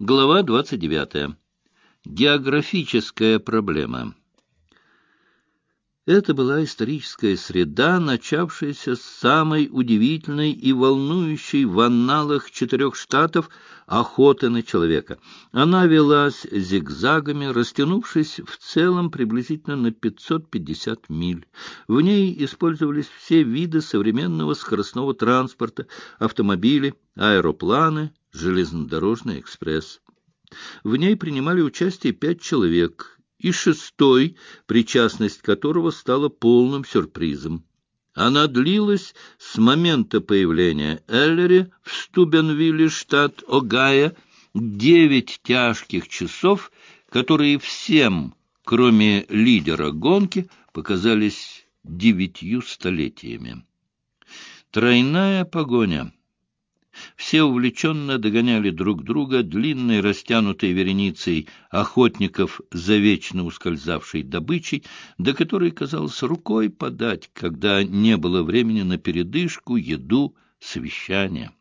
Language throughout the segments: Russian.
Глава 29. Географическая проблема. Это была историческая среда, начавшаяся с самой удивительной и волнующей в анналах 4 штатов охоты на человека. Она велась зигзагами, растянувшись в целом приблизительно на 550 миль. В ней использовались все виды современного скоростного транспорта, автомобили, аэропланы, железнодорожный экспресс. В ней принимали участие 5 человек, и шестой, причастность которого стала полным сюрпризом. Она длилась с момента появления Эллери в Стубенвилле, штат Огайо, 9 тяжких часов, которые всем, кроме лидера гонки, показались 9 столетиями. Тройная погоня. Все увлеченно догоняли друг друга длинной растянутой вереницей охотников за вечно ускользавшей добычей, до которой, казалось, рукой подать, когда не было времени на передышку, еду, совещания.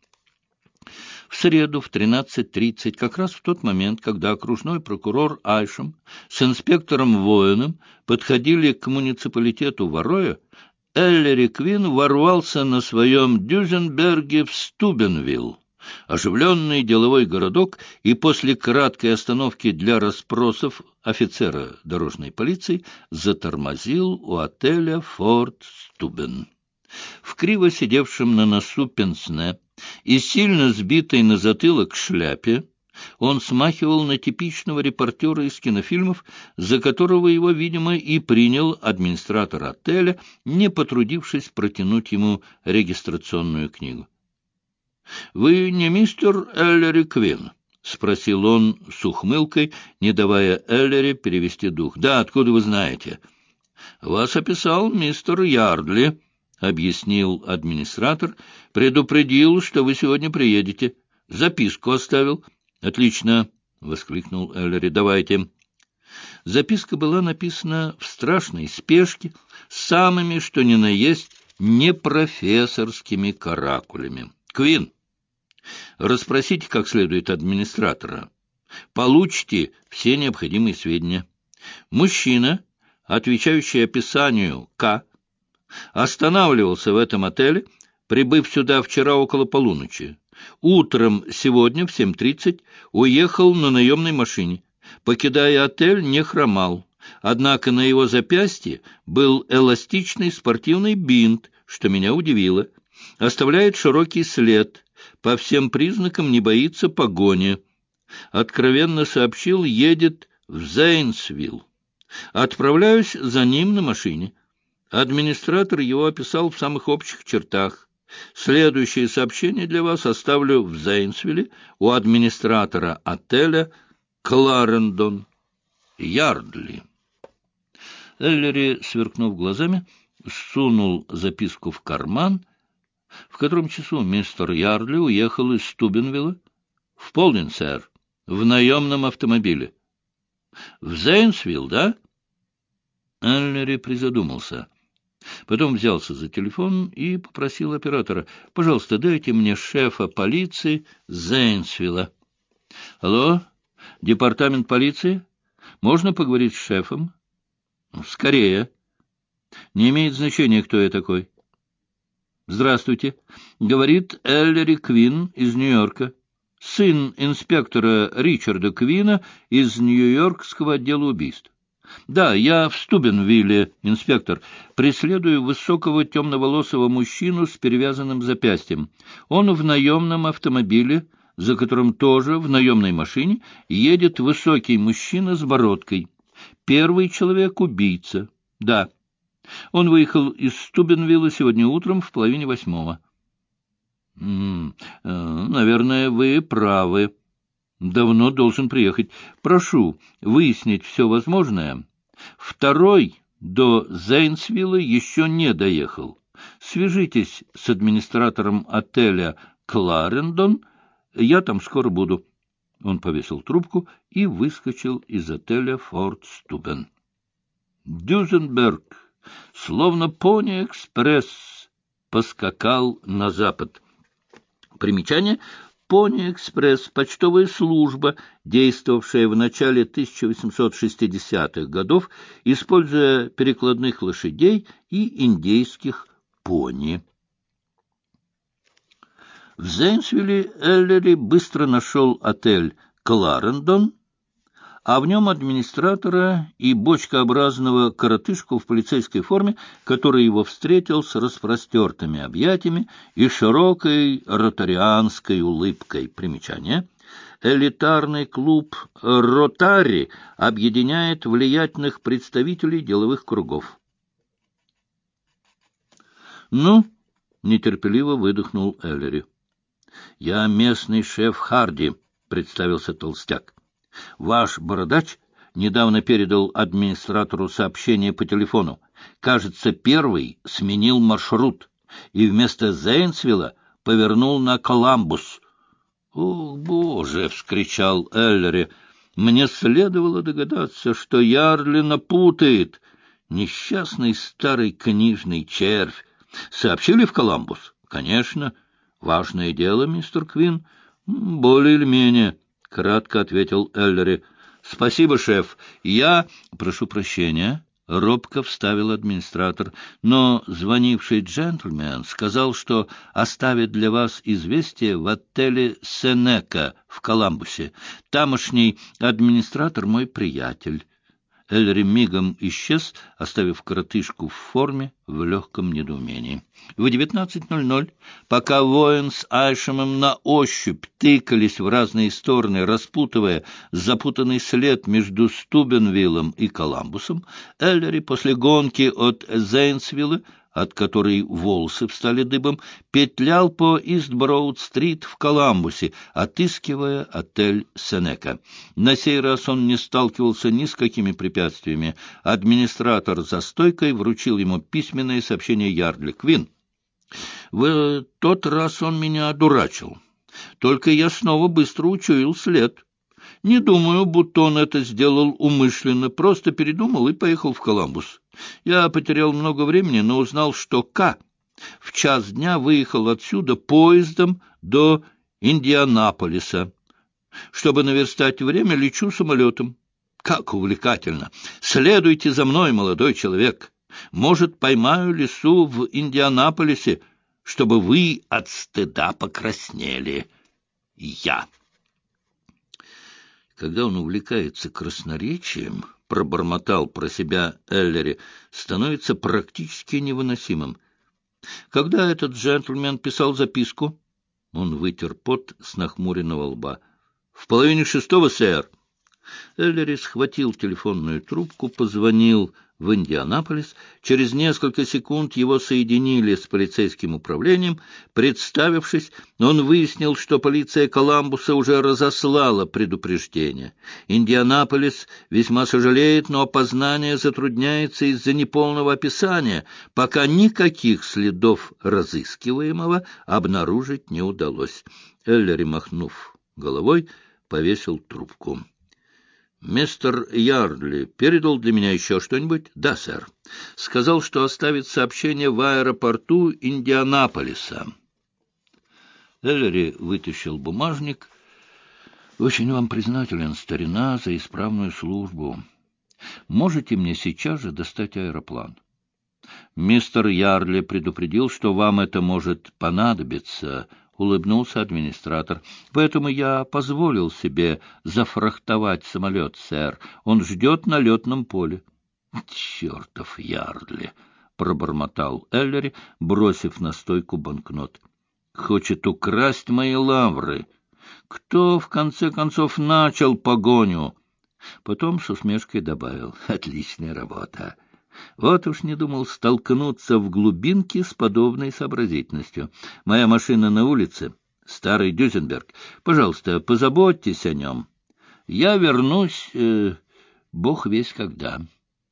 В среду в 13:30, как раз в тот момент, когда окружной прокурор Айшем с инспектором Воином подходили к муниципалитету Варроя, Эллери Квин ворвался на своем Дюзенберге в Стубенвилл, оживленный деловой городок, и после краткой остановки для расспросов офицера дорожной полиции затормозил у отеля «Форт Стубен». В криво сидевшем на носу пенсне и сильно сбитой на затылок шляпе он смахивал на типичного репортера из кинофильмов, за которого его, видимо, и принял администратор отеля, не потрудившись протянуть ему регистрационную книгу. — Вы не мистер Эллери Квин? — спросил он с ухмылкой, не давая Эллери перевести дух. — Да, откуда вы знаете? — Вас описал мистер Ярдли, — объяснил администратор. — Предупредил, что вы сегодня приедете. Записку оставил. — Отлично! — воскликнул Эллери. — Давайте. Записка была написана в страшной спешке, самыми, что ни на есть, непрофессорскими каракулями. — Квин, расспросите как следует администратора. Получите все необходимые сведения. Мужчина, отвечающий описанию К., останавливался в этом отеле, прибыв сюда вчера около полуночи. Утром сегодня в 7:30 уехал на наемной машине. Покидая отель, не хромал. Однако на его запястье был эластичный спортивный бинт, что меня удивило. Оставляет широкий след. По всем признакам не боится погони. Откровенно сообщил, едет в Зейнсвилл. Отправляюсь за ним на машине. Администратор его описал в самых общих чертах. Следующее сообщение для вас оставлю в Зейнсвилле у администратора отеля Кларендон Ярдли. Эллери, сверкнув глазами, сунул записку в карман. В котором часу мистер Ярдли уехал из Стубенвилла? — В полдень, сэр, в наемном автомобиле. — В Зейнсвилл, да? Эллери призадумался. Потом взялся за телефон и попросил оператора: — Пожалуйста, дайте мне шефа полиции Зейнсвилла. — Алло, департамент полиции? Можно поговорить с шефом? — Скорее. Не имеет значения, кто я такой. — Здравствуйте. Говорит Эллери Квин из Нью-Йорка. Сын инспектора Ричарда Квина из Нью-Йоркского отдела убийств. Да, я в Стубенвилле, инспектор. Преследую высокого темноволосого мужчину с перевязанным запястьем. Он в наемном автомобиле, за которым тоже в наемной машине едет высокий мужчина с бородкой. Первый человек — убийца. Да. Он выехал из Стубенвилла сегодня утром в 7:30. Наверное, вы правы. Давно должен приехать. Прошу выяснить все возможное. Второй до Зейнсвилла еще не доехал. Свяжитесь с администратором отеля Кларендон. Я там скоро буду. Он повесил трубку и выскочил из отеля «Форт Стубен». Дюзенберг, словно пони-экспресс, поскакал на запад. Примечание: «Пони-экспресс» — почтовая служба, действовавшая в начале 1860-х годов, используя перекладных лошадей и индейских пони. В Зейнсвилле Эллери быстро нашел отель «Кларендон», а в нем администратора и бочкообразного коротышку в полицейской форме, который его встретил с распростертыми объятиями и широкой ротарианской улыбкой. Примечание. Элитарный клуб «Ротари» объединяет влиятельных представителей деловых кругов. «Ну?» — нетерпеливо выдохнул Эллери. «Я местный шеф Харди», — представился толстяк. «Ваш бородач недавно передал администратору сообщение по телефону. Кажется, первый сменил маршрут и вместо Зейнсвилла повернул на Коламбус». «О, Боже!» — вскричал Эллери. «Мне следовало догадаться, что Ярли напутает. Несчастный старый книжный червь. Сообщили в Коламбус?» «Конечно. Важное дело, мистер Квин?» «Более или менее», — кратко ответил Эллери. «Спасибо, шеф. Я прошу прощения». Робко вставил администратор, но звонивший джентльмен сказал, что оставит для вас известие в отеле «Сенека» в Коламбусе. Тамошний администратор мой приятель. Эллери мигом исчез, оставив коротышку в форме в легком недоумении. В 19:00, пока воин с Айшемом на ощупь тыкались в разные стороны, распутывая запутанный след между Стубенвиллом и Коламбусом, Эллери после гонки от Зейнсвилла, от которой волосы встали дыбом, петлял по Ист-Броуд-стрит в Коламбусе, отыскивая отель «Сенека». На сей раз он не сталкивался ни с какими препятствиями. Администратор за стойкой вручил ему письменное сообщение Ярли. «Квин, в тот раз он меня одурачил. Только я снова быстро учуял след. Не думаю, будто он это сделал умышленно, просто передумал и поехал в Коламбус. Я потерял много времени, но узнал, что К. в 1:00 дня выехал отсюда поездом до Индианаполиса. Чтобы наверстать время, лечу самолетом. Как увлекательно! Следуйте за мной, молодой человек. Может, поймаю лису в Индианаполисе, чтобы вы от стыда покраснели. Я». Когда он увлекается красноречием, пробормотал про себя Эллери, становится практически невыносимым. Когда этот джентльмен писал записку, он вытер пот с нахмуренного лба. «В 5:30, сэр». Эллери схватил телефонную трубку, позвонил в Индианаполис. Через несколько секунд его соединили с полицейским управлением. Представившись, он выяснил, что полиция Коламбуса уже разослала предупреждение. Индианаполис весьма сожалеет, но опознание затрудняется из-за неполного описания, пока никаких следов разыскиваемого обнаружить не удалось. Эллери, махнув головой, повесил трубку. «Мистер Ярли передал для меня еще что-нибудь?» «Да, сэр. Сказал, что оставит сообщение в аэропорту Индианаполиса». Эллери вытащил бумажник. «Очень вам признателен, старина, за исправную службу. Можете мне сейчас же достать аэроплан?» «Мистер Ярли предупредил, что вам это может понадобиться», — улыбнулся администратор. «Поэтому я позволил себе зафрахтовать самолет, сэр. Он ждет на летном поле». «Чертов Ярли!» — пробормотал Эллери, бросив на стойку банкнот. «Хочет украсть мои лавры. Кто, в конце концов, начал погоню?» Потом с усмешкой добавил: «Отличная работа. Вот уж не думал столкнуться в глубинке с подобной сообразительностью. Моя машина на улице, старый Дюзенберг. Пожалуйста, позаботьтесь о нем. Я вернусь, бог весть когда».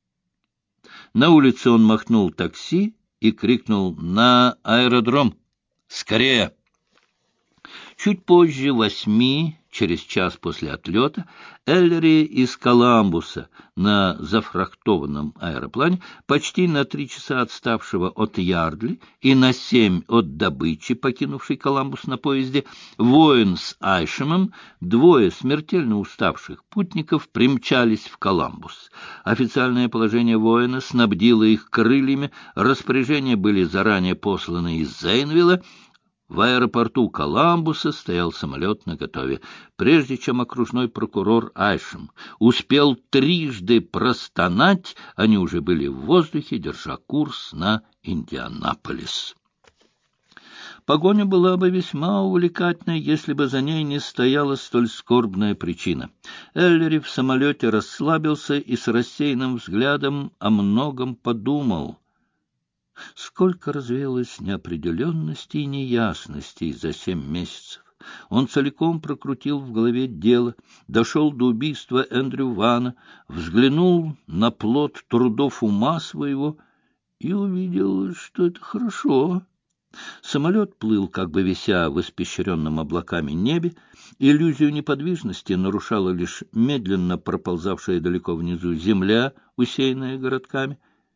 На улице он махнул такси и крикнул: «На аэродром! Скорее!» Чуть позже 8 через час после отлета, Эллери из Коламбуса на зафрахтованном аэроплане, почти на 3 часа отставшего от Ярдли и на 7 от добычи, покинувший Коламбус на поезде, воин с Айшемом, двое смертельно уставших путников примчались в Коламбус. Официальное положение воина снабдило их крыльями, распоряжения были заранее посланы из Зейнвилла. В аэропорту Коламбуса стоял самолет наготове. Прежде чем окружной прокурор Айшем успел трижды простонать, они уже были в воздухе, держа курс на Индианаполис. Погоня была бы весьма увлекательной, если бы за ней не стояла столь скорбная причина. Эллери в самолете расслабился и с рассеянным взглядом о многом подумал. Сколько развеялось неопределенностей и неясностей за 7 месяцев. Он целиком прокрутил в голове дело, дошел до убийства Эндрю Вана, взглянул на плод трудов ума своего и увидел, что это хорошо. Самолет плыл, как бы вися в испещренном облаками небе. Иллюзию неподвижности нарушала лишь медленно проползавшая далеко внизу земля, усеянная городками.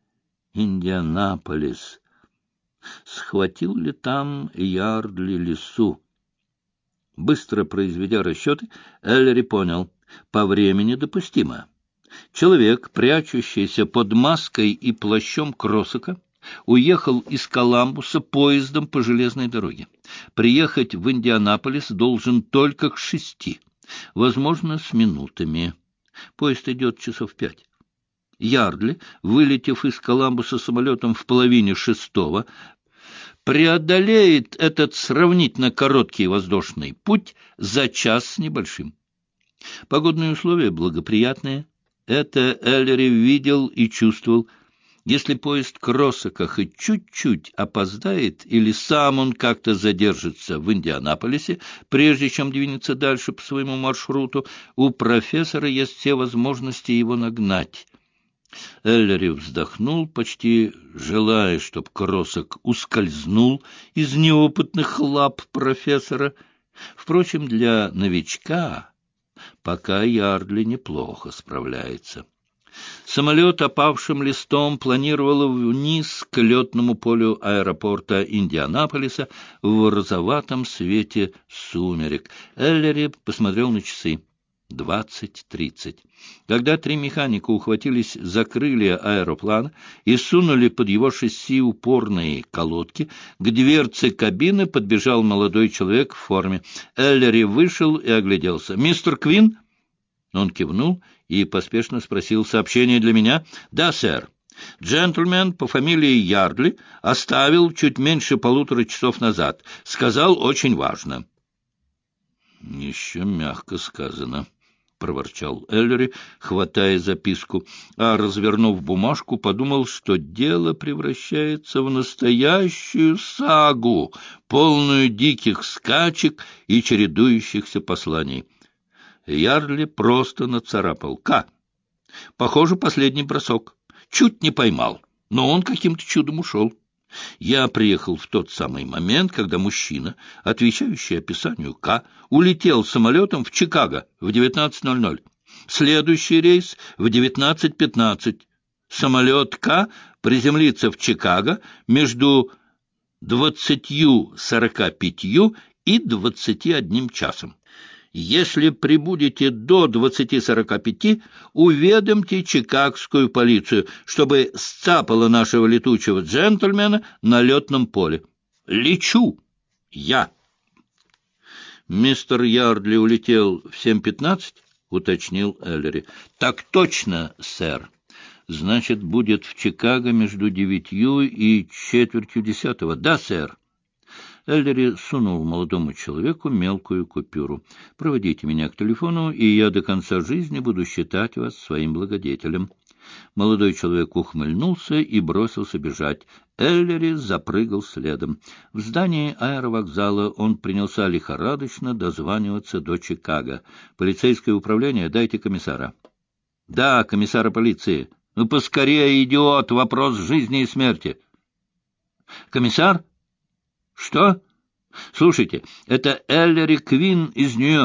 Индианаполис. Схватил ли там Ярдли лесу? Быстро произведя расчеты, Эллери понял — по времени допустимо. Человек, прячущийся под маской и плащом Кросака, уехал из Коламбуса поездом по железной дороге. Приехать в Индианаполис должен только к 6, возможно, с минутами. Поезд идет часов 5. Ярдли, вылетев из Коламбуса самолетом в половине 6, преодолеет этот сравнительно короткий воздушный путь за час с небольшим. Погодные условия благоприятные. Это Эллери видел и чувствовал. Если поезд Кросака хоть чуть-чуть опоздает или сам он как-то задержится в Индианаполисе, прежде чем двинется дальше по своему маршруту, у профессора есть все возможности его нагнать. Эллери вздохнул, почти желая, чтоб Кросак ускользнул из неопытных лап профессора. Впрочем, для новичка пока Ярдли неплохо справляется. Самолет опавшим листом планировал вниз к летному полю аэропорта Индианаполиса в розоватом свете сумерек. Эллери посмотрел на часы. 20:30. Когда 3 механика ухватились за крылья аэроплана и сунули под его шасси упорные колодки, к дверце кабины подбежал молодой человек в форме. Эллери вышел и огляделся. «Мистер Квин?» Он кивнул и поспешно спросил: «Сообщение для меня?» «Да, сэр. Джентльмен по фамилии Ярдли оставил чуть меньше 1,5 часов назад. Сказал, очень важно». «Еще мягко сказано», — проворчал Эллери, хватая записку, а, развернув бумажку, подумал, что дело превращается в настоящую сагу, полную диких скачек и чередующихся посланий. Ярдли просто нацарапал: «К». Похоже, последний бросок. Чуть не поймал, но он каким-то чудом ушел. Я приехал в тот самый момент, когда мужчина, отвечающий описанию К, улетел самолетом в Чикаго в 19:00. Следующий рейс в 19:15. Самолет К приземлится в Чикаго между 20:45 и 21 часом. Если прибудете до 20:45, уведомьте чикагскую полицию, чтобы сцапала нашего летучего джентльмена на летном поле. Лечу я». «Мистер Ярдли улетел в 7:15?» — уточнил Эллери. «Так точно, сэр. Значит, будет в Чикаго между 9 и 9:45. Да, сэр». Эллери сунул молодому человеку мелкую купюру. «Проводите меня к телефону, и я до конца жизни буду считать вас своим благодетелем». Молодой человек ухмыльнулся и бросился бежать. Эллери запрыгал следом. В здании аэровокзала он принялся лихорадочно дозваниваться до Чикаго. «Полицейское управление, дайте комиссара». «Да, комиссара полиции. Ну, поскорее, идиот, вопрос жизни и смерти». «Комиссар? Что? Слушайте, это Эллери Квин из Нью-Йорка.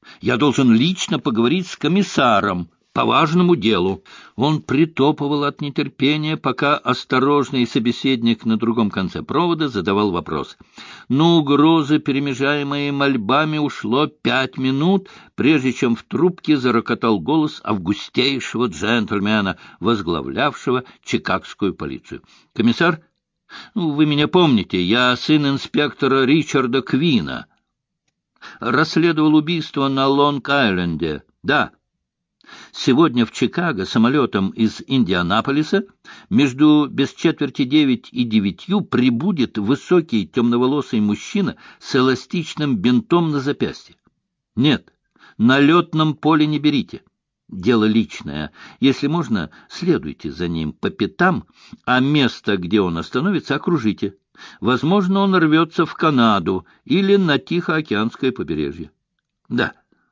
Я должен лично поговорить с комиссаром по важному делу. Он притопывал от нетерпения, пока осторожный собеседник на другом конце провода задавал вопрос. На угрозы, перемежаемые мольбами, ушло 5 минут, прежде чем в трубке зарокотал голос августейшего джентльмена, возглавлявшего чикагскую полицию. «Комиссар, вы меня помните, я сын инспектора Ричарда Квина. Расследовал убийство на Лонг-Айленде. Да. Сегодня в Чикаго самолетом из Индианаполиса между без четверти 9 и 9 прибудет высокий темноволосый мужчина с эластичным бинтом на запястье. Нет, на летном поле не берите. Дело личное. Если можно, следуйте за ним по пятам, а место, где он остановится, окружите. Возможно, он рвется в Канаду или на Тихоокеанское побережье. Да.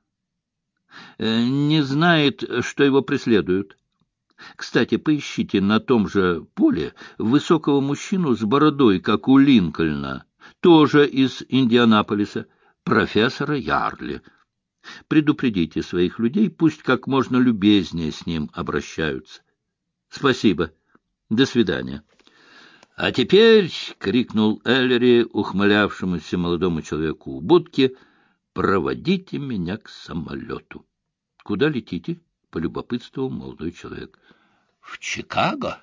Не знает, что его преследуют. Кстати, поищите на том же поле высокого мужчину с бородой, как у Линкольна, тоже из Индианаполиса, профессора Ярли. Предупредите своих людей, пусть как можно любезнее с ним обращаются. Спасибо. До свидания. — А теперь, — крикнул Эллери ухмылявшемуся молодому человеку у будки, — проводите меня к самолету. — Куда летите? — полюбопытствовал молодой человек. — В Чикаго.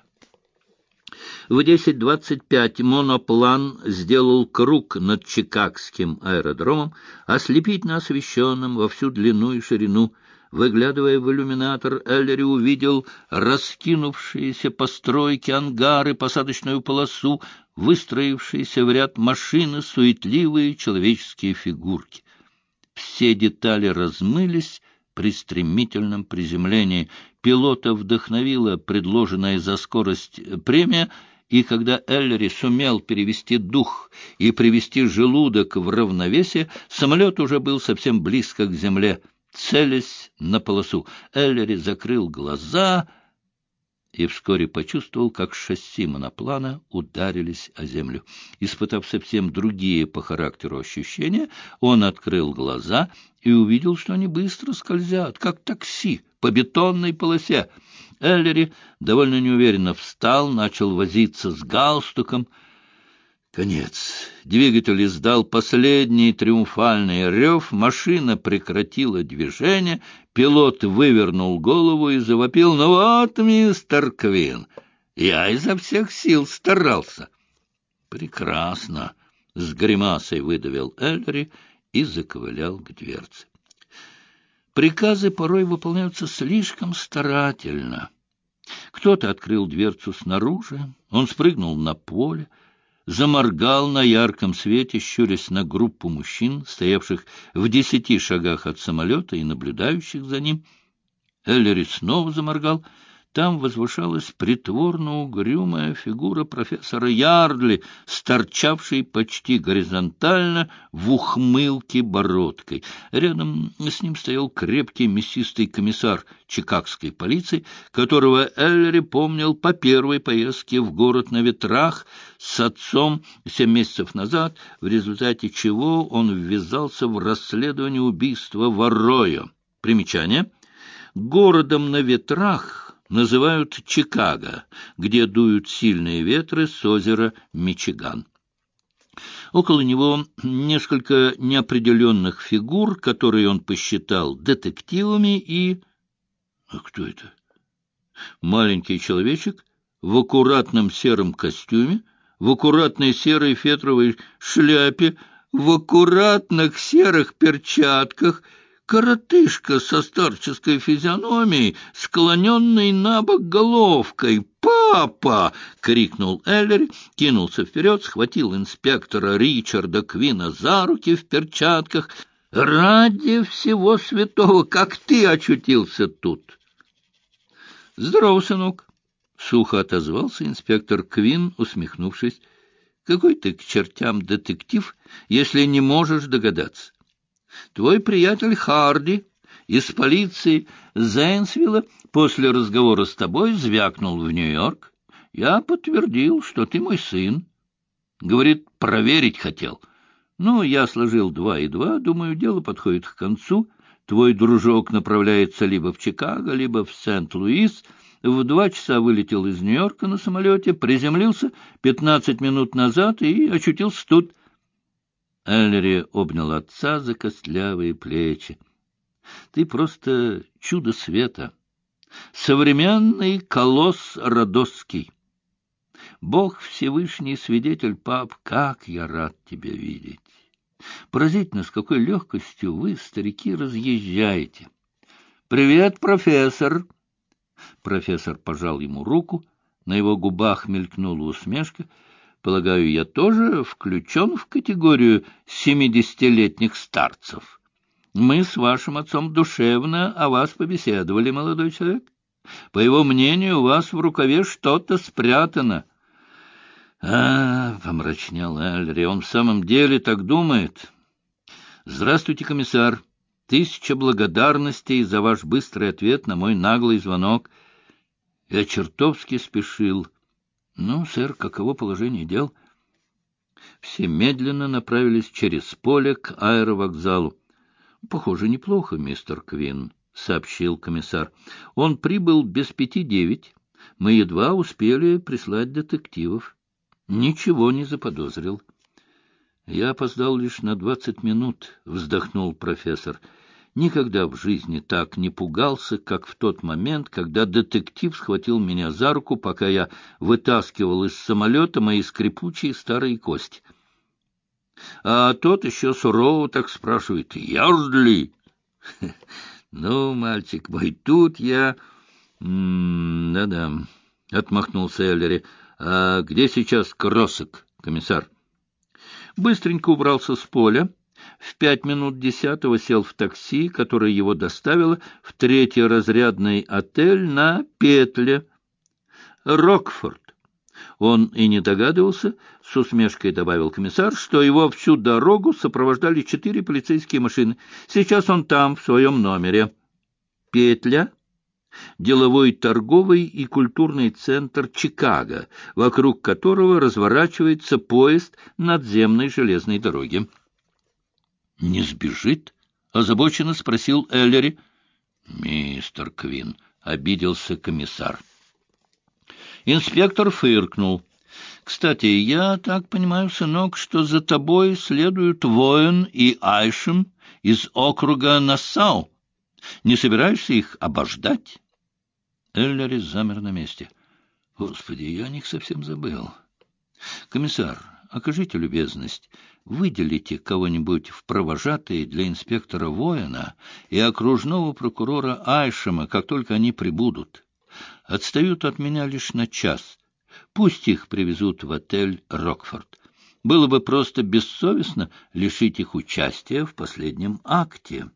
В 10:25 моноплан сделал круг над Чикагским аэродромом, ослепительно освещенным во всю длину и ширину. Выглядывая в иллюминатор, Эллери увидел раскинувшиеся постройки, ангары, посадочную полосу, выстроившиеся в ряд машины, суетливые человеческие фигурки. Все детали размылись при стремительном приземлении. Пилота вдохновила предложенная за скорость премия, и когда Эллери сумел перевести дух и привести желудок в равновесие, самолет уже был совсем близко к земле. Целясь на полосу, Эллери закрыл глаза и вскоре почувствовал, как шасси моноплана ударились о землю. Испытав совсем другие по характеру ощущения, он открыл глаза и увидел, что они быстро скользят, как такси, по бетонной полосе. Эллери довольно неуверенно встал, начал возиться с галстуком. Конец. Двигатель издал последний триумфальный рев, машина прекратила движение, пилот вывернул голову и завопил: «Ну вот, мистер Квин, я изо всех сил старался». «Прекрасно!» — с гримасой выдавил Эллери и заковылял к дверце. Приказы порой выполняются слишком старательно. Кто-то открыл дверцу снаружи, он спрыгнул на поле, заморгал на ярком свете, щурясь на группу мужчин, стоявших в 10 шагах от самолета и наблюдающих за ним. Эллери снова заморгал. Там возвышалась притворно-угрюмая фигура профессора Ярдли, торчавшей почти горизонтально в ухмылке бородкой. Рядом с ним стоял крепкий мясистый комиссар чикагской полиции, которого Эллери помнил по первой поездке в город на ветрах с отцом 7 месяцев назад, в результате чего он ввязался в расследование убийства в Арроё. Примечание. Городом на ветрах называют Чикаго, где дуют сильные ветры с озера Мичиган. Около него несколько неопределенных фигур, которые он посчитал детективами, и... А кто это? Маленький человечек в аккуратном сером костюме, в аккуратной серой фетровой шляпе, в аккуратных серых перчатках, коротышка со старческой физиономией, склоненной на бок головкой. «Папа!» — крикнул Эллери, кинулся вперед, схватил инспектора Ричарда Квина за руки в перчатках. «Ради всего святого, как ты очутился тут?» «Здорово, сынок!» — сухо отозвался инспектор Квин, усмехнувшись. «Какой ты к чертям детектив, если не можешь догадаться? Твой приятель Харди из полиции Зейнсвилла после разговора с тобой звякнул в Нью-Йорк. Я подтвердил, что ты мой сын. Говорит, проверить хотел. Ну, я сложил 2 и 2, думаю, дело подходит к концу. Твой дружок направляется либо в Чикаго, либо в Сент-Луис. В 2 часа вылетел из Нью-Йорка на самолете, приземлился 15 минут назад и очутился тут». Эллери обнял отца за костлявые плечи. «Ты просто чудо света, современный колосс Родосский. Бог Всевышний свидетель, пап, как я рад тебя видеть. Поразительно, с какой легкостью вы, старики, разъезжаете. Привет, профессор!» Профессор пожал ему руку, на его губах мелькнула усмешка. «Полагаю, я тоже включен в категорию 70-летних старцев. Мы с вашим отцом душевно о вас побеседовали, молодой человек. По его мнению, у вас в рукаве что-то спрятано». Помрачнел Эллери, — он в самом деле так думает. Здравствуйте, комиссар. 1000 благодарностей за ваш быстрый ответ на мой наглый звонок. Я чертовски спешил. Ну, сэр, каково положение дел? Все медленно направились через поле к аэровокзалу. Похоже, неплохо, мистер Квин, — сообщил комиссар. Он прибыл без 5:09. Мы едва успели прислать детективов. Ничего не заподозрил. Я опоздал лишь на 20 минут, — вздохнул профессор. Никогда в жизни так не пугался, как в тот момент, когда детектив схватил меня за руку, пока я вытаскивал из самолета мои скрипучие старые кости. А тот еще сурово так спрашивает: «Ярдли?» Ну, мальчик мой, тут я... Да-да, — отмахнулся Эллери. А где сейчас Кроссок, комиссар? Быстренько убрался с поля. В 10:05 сел в такси, которое его доставило в 3-разрядный отель на Петле. Рокфорд. Он и не догадывался, с усмешкой добавил комиссар, что его всю дорогу сопровождали 4 полицейские машины. Сейчас он там, в своем номере. Петля — деловой, торговый и культурный центр Чикаго, вокруг которого разворачивается поезд надземной железной дороги. — Не сбежит? — озабоченно спросил Эллери. — Мистер Квин, — обиделся комиссар. Инспектор фыркнул. — Кстати, я так понимаю, сынок, что за тобой следуют Воен и Айшем из округа Нассау. Не собираешься их обождать? Эллери замер на месте. — Господи, я о них совсем забыл. — Комиссар, окажите любезность, выделите кого-нибудь в провожатые для инспектора Воена и окружного прокурора Айшема, как только они прибудут. Отстают от меня лишь на час. Пусть их привезут в отель «Рокфорд». Было бы просто бессовестно лишить их участия в последнем акте.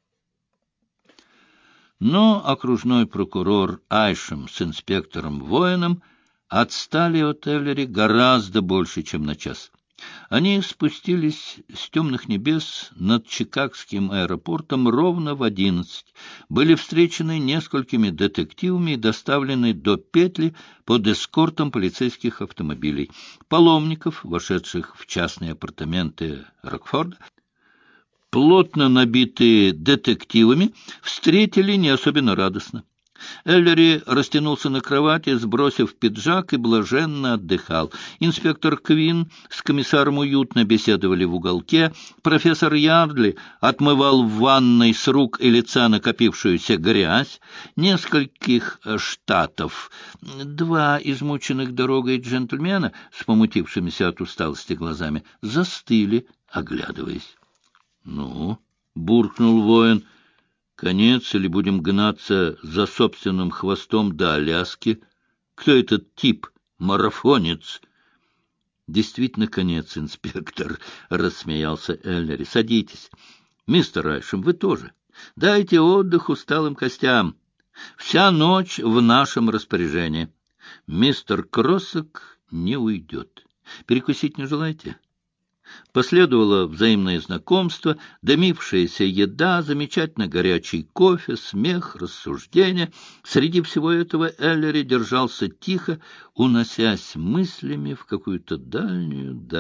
Но окружной прокурор Айшем с инспектором Воином отстали от Эллери гораздо больше, чем на час. Они спустились с темных небес над Чикагским аэропортом ровно в 11, были встречены несколькими детективами и доставлены до Петли под эскортом полицейских автомобилей. Паломников, вошедших в частные апартаменты Рокфорда, плотно набитые детективами, встретили не особенно радостно. Эллери растянулся на кровати, сбросив пиджак, и блаженно отдыхал. Инспектор Квин с комиссаром уютно беседовали в уголке. Профессор Ярдли отмывал в ванной с рук и лица накопившуюся грязь. Нескольких штатов, 2 измученных дорогой джентльмена с помутившимися от усталости глазами, застыли, оглядываясь. — Ну, — буркнул воин, — конец или будем гнаться за собственным хвостом до Аляски? Кто этот тип? Марафонец? — Действительно конец, инспектор, — рассмеялся Эллери. — Садитесь. Мистер Айшем, вы тоже. Дайте отдых усталым костям. Вся ночь в нашем распоряжении. Мистер Кроссок не уйдет. Перекусить не желаете? Последовало взаимное знакомство, дымившаяся еда, замечательно горячий кофе, смех, рассуждения. Среди всего этого Эллери держался тихо, уносясь мыслями в какую-то дальнюю даль.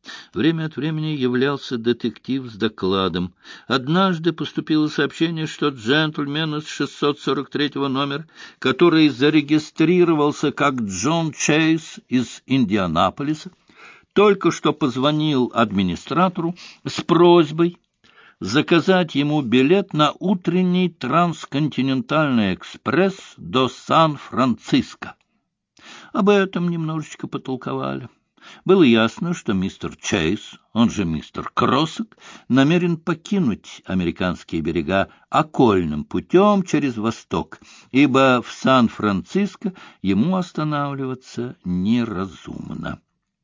Время от времени являлся детектив с докладом. Однажды поступило сообщение, что джентльмен из 643-го номера, который зарегистрировался как Джон Чейз из Индианаполиса, только что позвонил администратору с просьбой заказать ему билет на утренний трансконтинентальный экспресс до Сан-Франциско. Об этом немножечко потолковали. Было ясно, что мистер Чейз, он же мистер Кроссок, намерен покинуть американские берега окольным путем через восток, ибо в Сан-Франциско ему останавливаться неразумно.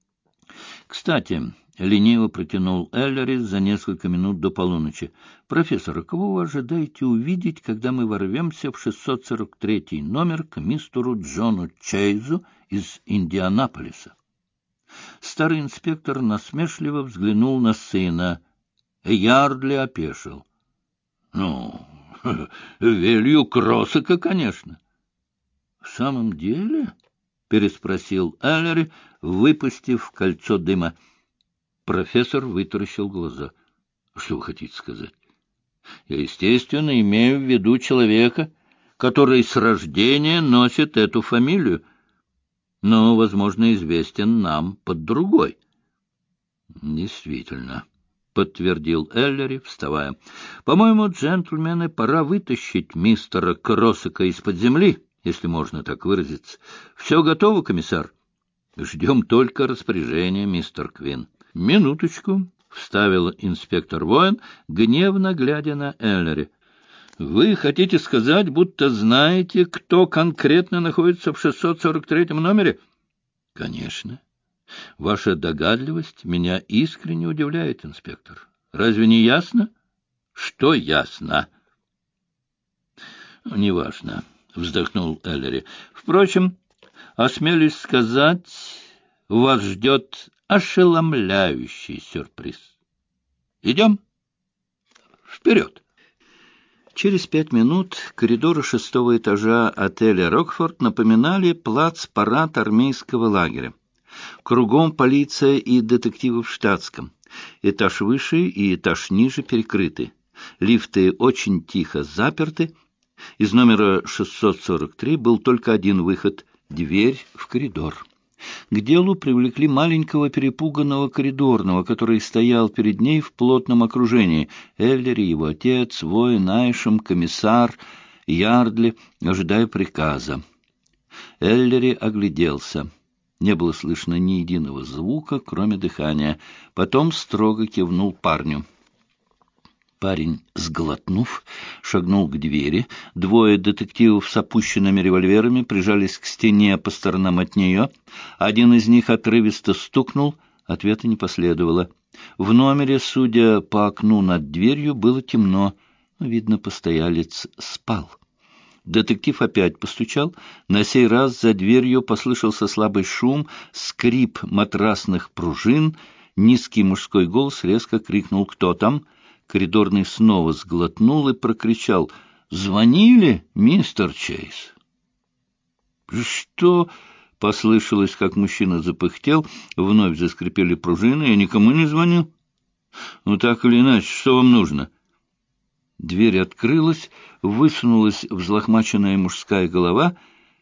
Кстати, лениво протянул Эллери за несколько минут до полуночи. «Профессор, кого вы ожидаете увидеть, когда мы ворвемся в 643-й номер к мистеру Джону Чейзу из Индианаполиса?» Старый инспектор насмешливо взглянул на сына. Ярдли опешил. — Ну, велью Кроссака, конечно. — В самом деле? — переспросил Эллери, выпустив кольцо дыма. Профессор вытаращил глаза. — Что вы хотите сказать? — Я, естественно, имею в виду человека, который с рождения носит эту фамилию, но, возможно, известен нам под другой. — Действительно, — подтвердил Эллери, вставая. — По-моему, джентльмены, пора вытащить мистера Кроссака из-под земли, если можно так выразиться. Все готово, комиссар? Ждем только распоряжения, мистер Квин. — Минуточку, — вставил инспектор Воин, гневно глядя на Эллери. — Вы хотите сказать, будто знаете, кто конкретно находится в 643-м номере? — Конечно. Ваша догадливость меня искренне удивляет, инспектор. Разве не ясно? — Что ясно? — Неважно, — вздохнул Эллери. — Впрочем, осмелюсь сказать, вас ждет ошеломляющий сюрприз. Идем? Вперед! Через 5 минут коридоры 6-го этажа отеля «Рокфорд» напоминали плацпарад армейского лагеря. Кругом полиция и детективы в штатском. Этаж выше и этаж ниже перекрыты. Лифты очень тихо заперты. Из номера 643 был только один выход — дверь в коридор. К делу привлекли маленького перепуганного коридорного, который стоял перед ней в плотном окружении. Эллери, его отец, воин Айшем, комиссар, Ярдли, ожидая приказа. Эллери огляделся. Не было слышно ни единого звука, кроме дыхания. Потом строго кивнул парню. Парень, сглотнув, шагнул к двери. Двое детективов с опущенными револьверами прижались к стене по сторонам от нее. Один из них отрывисто стукнул, ответа не последовало. В номере, судя по окну над дверью, было темно. Видно, постоялец спал. Детектив опять постучал. На сей раз за дверью послышался слабый шум, скрип матрасных пружин. Низкий мужской голос резко крикнул: «Кто там?» Коридорный снова сглотнул и прокричал: «Звонили, мистер Чейз?» «Что?» — послышалось, как мужчина запыхтел. Вновь заскрипели пружины. «Я никому не звонил». «Ну, так или иначе, что вам нужно?» Дверь открылась, высунулась взлохмаченная мужская голова.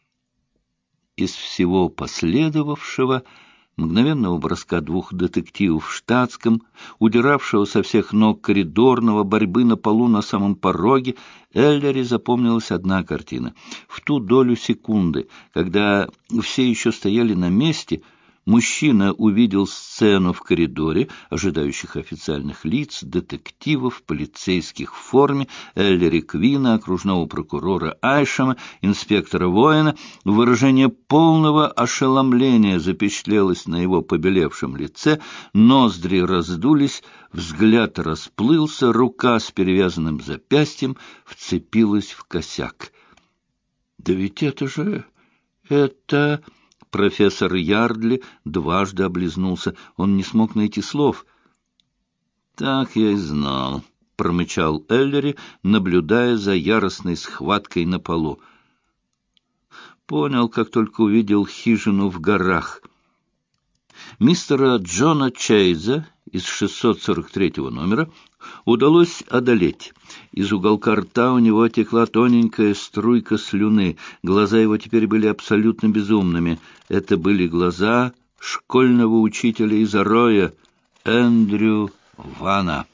Из всего последовавшего, мгновенного броска двух детективов в штатском, удиравшего со всех ног коридорного, борьбы на полу на самом пороге, Эллери запомнилась одна картина. В ту долю секунды, когда все еще стояли на месте, мужчина увидел сцену в коридоре, ожидающих официальных лиц, детективов, полицейских в форме, Эллери Квина, окружного прокурора Айшема, инспектора Воина. Выражение полного ошеломления запечатлелось на его побелевшем лице, ноздри раздулись, взгляд расплылся, рука с перевязанным запястьем вцепилась в косяк. «Да ведь это же... это...» Профессор Ярдли дважды облизнулся. Он не смог найти слов. «Так я и знал», — промычал Эллери, наблюдая за яростной схваткой на полу. Понял, как только увидел хижину в горах. Мистера Джона Чейза из 643 номера удалось одолеть. Из уголка рта у него текла тоненькая струйка слюны. Глаза его теперь были абсолютно безумными. Это были глаза школьного учителя из Ароя, Эндрю Вана.